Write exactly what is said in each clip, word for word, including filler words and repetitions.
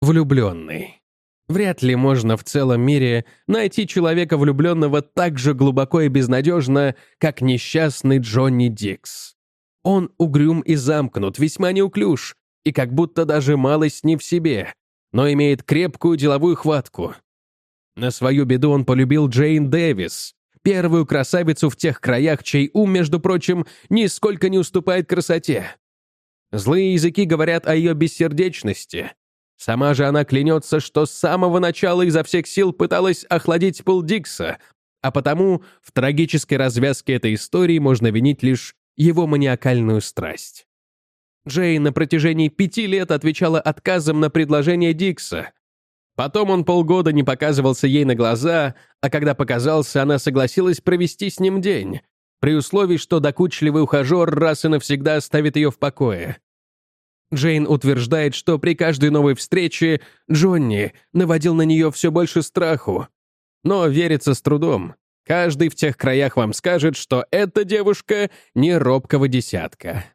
Влюбленный. Вряд ли можно в целом мире найти человека, влюбленного так же глубоко и безнадежно, как несчастный Джонни Дикс. Он угрюм и замкнут, весьма неуклюж, и как будто даже малость не в себе, но имеет крепкую деловую хватку. На свою беду он полюбил Джейн Дэвис, первую красавицу в тех краях, чей ум, между прочим, нисколько не уступает красоте. Злые языки говорят о ее бессердечности. Сама же она клянется, что с самого начала изо всех сил пыталась охладить Пол Дикса, а потому в трагической развязке этой истории можно винить лишь его маниакальную страсть. Джейн на протяжении пяти лет отвечала отказом на предложение Дикса. Потом он полгода не показывался ей на глаза, а когда показался, она согласилась провести с ним день, при условии, что докучливый ухажер раз и навсегда оставит ее в покое. Джейн утверждает, что при каждой новой встрече Джонни наводил на нее все больше страху. Но верится с трудом. Каждый в тех краях вам скажет, что эта девушка не робкого десятка.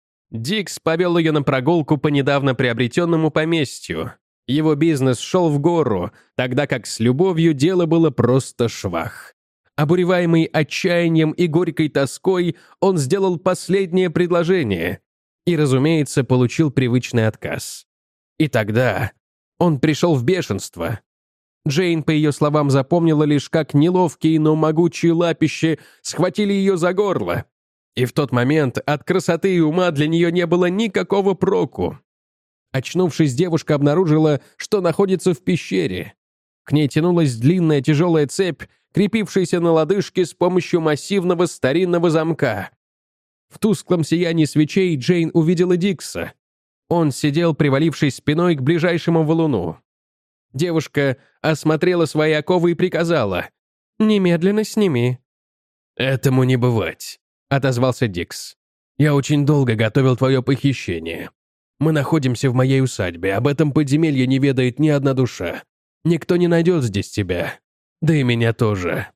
Дикс повел ее на прогулку по недавно приобретенному поместью. Его бизнес шел в гору, тогда как с любовью дело было просто швах. Обуреваемый отчаянием и горькой тоской, он сделал последнее предложение и, разумеется, получил привычный отказ. И тогда он пришел в бешенство. Джейн, по ее словам, запомнила лишь, как неловкие, но могучие лапищи схватили ее за горло. И в тот момент от красоты и ума для нее не было никакого проку. Очнувшись, девушка обнаружила, что находится в пещере. К ней тянулась длинная тяжелая цепь, крепившаяся на лодыжке с помощью массивного старинного замка. В тусклом сиянии свечей Джейн увидела Дикса. Он сидел, привалившись спиной к ближайшему валуну. Девушка осмотрела свои оковы и приказала: «Немедленно сними». «Этому не бывать», — отозвался Дикс. «Я очень долго готовил твое похищение. Мы находимся в моей усадьбе, об этом подземелье не ведает ни одна душа. Никто не найдет здесь тебя. Да и меня тоже».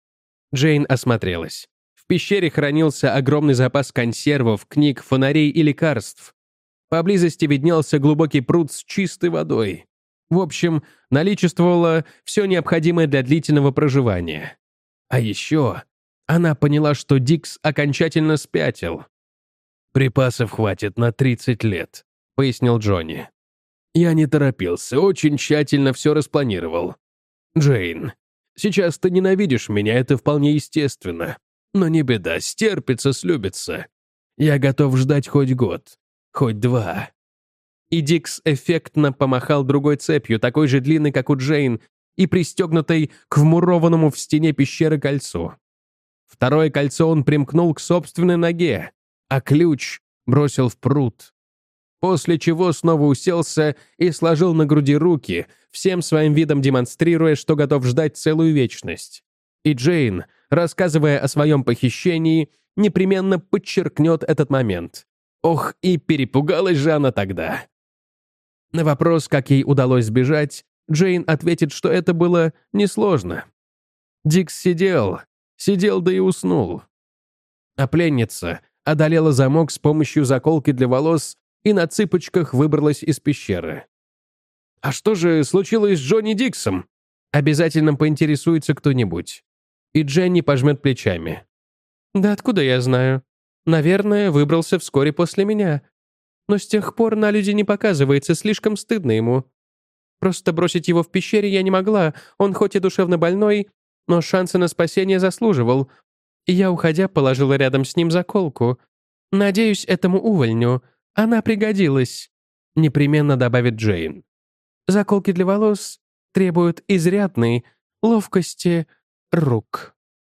Джейн осмотрелась. В пещере хранился огромный запас консервов, книг, фонарей и лекарств. Поблизости виднелся глубокий пруд с чистой водой. В общем, наличествовало все необходимое для длительного проживания. А еще она поняла, что Дикс окончательно спятил. «Припасов хватит на тридцать лет», — пояснил Джонни. «Я не торопился, очень тщательно все распланировал. Джейн, сейчас ты ненавидишь меня, это вполне естественно. Но не беда, стерпится, слюбится. Я готов ждать хоть год, хоть два». И Дикс эффектно помахал другой цепью, такой же длинной, как у Джейн, и пристегнутой к вмурованному в стене пещеры кольцу. Второе кольцо он примкнул к собственной ноге, а ключ бросил в пруд. После чего снова уселся и сложил на груди руки, всем своим видом демонстрируя, что готов ждать целую вечность. И Джейн, рассказывая о своем похищении, непременно подчеркнет этот момент. Ох, и перепугалась же она тогда. На вопрос, как ей удалось сбежать, Джейн ответит, что это было несложно. Дикс сидел, сидел да и уснул. А пленница одолела замок с помощью заколки для волос и на цыпочках выбралась из пещеры. «А что же случилось с Джонни Диксом?» Обязательно поинтересуется кто-нибудь. И Дженни пожмет плечами. «Да откуда я знаю? Наверное, выбрался вскоре после меня. Но с тех пор на люди не показывается, слишком стыдно ему. Просто бросить его в пещере я не могла, он хоть и душевно больной, но шансы на спасение заслуживал. И я, уходя, положила рядом с ним заколку. Надеюсь, этому увольню. Она пригодилась», — непременно добавит Джейн. «Заколки для волос требуют изрядной ловкости рук».